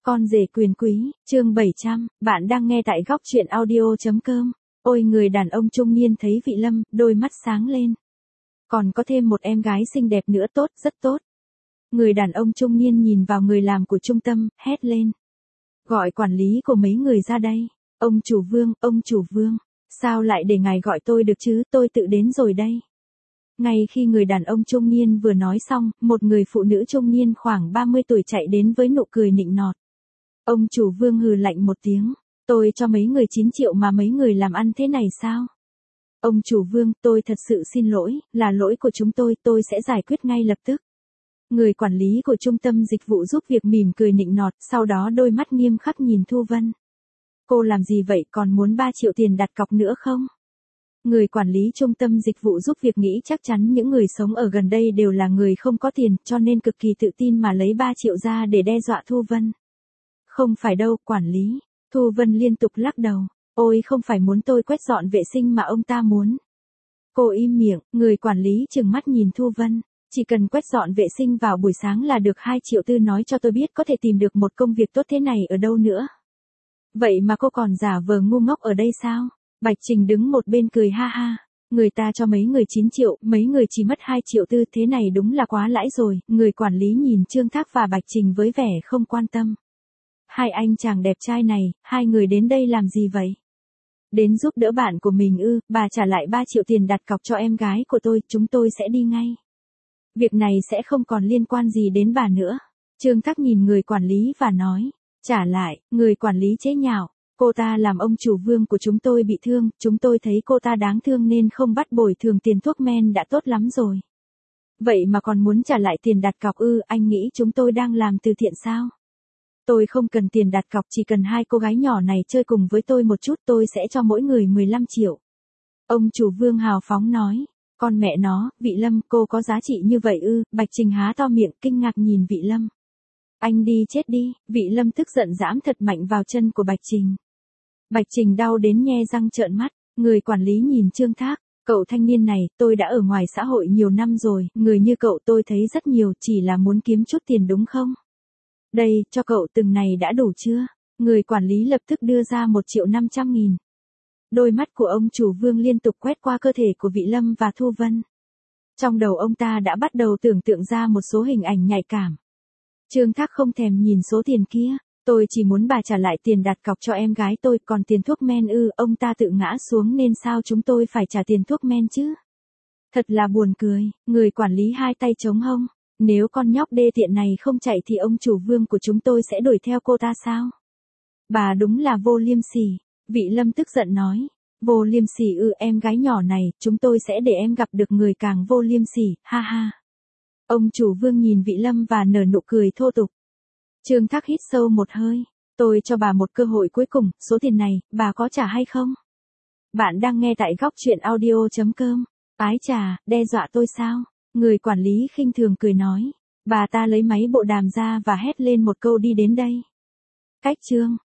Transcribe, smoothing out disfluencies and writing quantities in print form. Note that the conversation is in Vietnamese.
Con rể quyền quý, chương 700, bạn đang nghe tại góc truyện audio.com. Ôi người đàn ông trung niên thấy Vị Lâm, đôi mắt sáng lên. Còn có thêm một em gái xinh đẹp nữa, tốt, rất tốt. Người đàn ông trung niên nhìn vào người làm của trung tâm, hét lên. Gọi quản lý của mấy người ra đây. Ông chủ Vương, sao lại để ngài gọi tôi được chứ, tôi tự đến rồi đây. Ngay khi người đàn ông trung niên vừa nói xong, một người phụ nữ trung niên khoảng 30 tuổi chạy đến với nụ cười nịnh nọt. Ông chủ Vương hừ lạnh một tiếng, tôi cho mấy người 9 triệu mà mấy người làm ăn thế này sao? Ông chủ Vương, tôi thật sự xin lỗi, là lỗi của chúng tôi sẽ giải quyết ngay lập tức. Người quản lý của trung tâm dịch vụ giúp việc mỉm cười nịnh nọt, sau đó đôi mắt nghiêm khắc nhìn Thu Vân. Cô làm gì vậy, còn muốn 3 triệu tiền đặt cọc nữa không? Người quản lý trung tâm dịch vụ giúp việc nghĩ chắc chắn những người sống ở gần đây đều là người không có tiền, cho nên cực kỳ tự tin mà lấy 3 triệu ra để đe dọa Thu Vân. Không phải đâu, quản lý. Thu Vân liên tục lắc đầu. Ôi không phải muốn tôi quét dọn vệ sinh mà ông ta muốn. Cô im miệng, người quản lý trừng mắt nhìn Thu Vân. Chỉ cần quét dọn vệ sinh vào buổi sáng là được 2 triệu tư, nói cho tôi biết có thể tìm được một công việc tốt thế này ở đâu nữa. Vậy mà cô còn giả vờ ngu ngốc ở đây sao? Bạch Trình đứng một bên cười ha ha. Người ta cho mấy người 9 triệu, mấy người chỉ mất 2 triệu tư, thế này đúng là quá lãi rồi. Người quản lý nhìn Trương Thác và Bạch Trình với vẻ không quan tâm. Hai anh chàng đẹp trai này, hai người đến đây làm gì vậy? Đến giúp đỡ bạn của mình ư? Bà trả lại 3 triệu tiền đặt cọc cho em gái của tôi, chúng tôi sẽ đi ngay. Việc này sẽ không còn liên quan gì đến bà nữa. Trương Thác nhìn người quản lý và nói. Trả lại, người quản lý chế nhạo. Cô ta làm ông chủ Vương của chúng tôi bị thương, chúng tôi thấy cô ta đáng thương nên không bắt bồi thường tiền thuốc men đã tốt lắm rồi. Vậy mà còn muốn trả lại tiền đặt cọc ư? Anh nghĩ chúng tôi đang làm từ thiện sao? Tôi không cần tiền đặt cọc, chỉ cần hai cô gái nhỏ này chơi cùng với tôi một chút, tôi sẽ cho mỗi người 15 triệu. Ông chủ Vương hào phóng nói. Con mẹ nó, Vị Lâm, cô có giá trị như vậy ư? Bạch Trình há to miệng kinh ngạc nhìn Vị Lâm. Anh đi chết đi. Vị Lâm tức giận giẫm thật mạnh vào chân của Bạch Trình. Bạch Trình đau đến nhe răng trợn mắt. Người quản lý nhìn Trương Thác. Cậu thanh niên này, tôi đã ở ngoài xã hội nhiều năm rồi, người như cậu tôi thấy rất nhiều, chỉ là muốn kiếm chút tiền đúng không? Đây, cho cậu từng này đã đủ chưa? Người quản lý lập tức đưa ra 1.500.000. Đôi mắt của ông chủ Vương liên tục quét qua cơ thể của Vị Lâm và Thu Vân. Trong đầu ông ta đã bắt đầu tưởng tượng ra một số hình ảnh nhạy cảm. Trương Thác không thèm nhìn số tiền kia. Tôi chỉ muốn bà trả lại tiền đặt cọc cho em gái tôi, còn tiền thuốc men ư? Ông ta tự ngã xuống nên sao chúng tôi phải trả tiền thuốc men chứ? Thật là buồn cười. Người quản lý hai tay chống hông. Nếu con nhóc đê tiện này không chạy thì ông chủ Vương của chúng tôi sẽ đuổi theo cô ta sao? Bà đúng là vô liêm sỉ. Vị Lâm tức giận nói. Vô liêm sỉ ư? Em gái nhỏ này, chúng tôi sẽ để em gặp được người càng vô liêm sỉ, ha ha. Ông chủ Vương nhìn Vị Lâm và nở nụ cười thô tục. Trương Thác hít sâu một hơi. Tôi cho bà một cơ hội cuối cùng, số tiền này, bà có trả hay không? Bạn đang nghe tại góc truyện audio.com. Ái chà, đe dọa tôi sao? Người quản lý khinh thường cười nói. Bà ta lấy máy bộ đàm ra và hét lên một câu đi đến đây. Cách chương.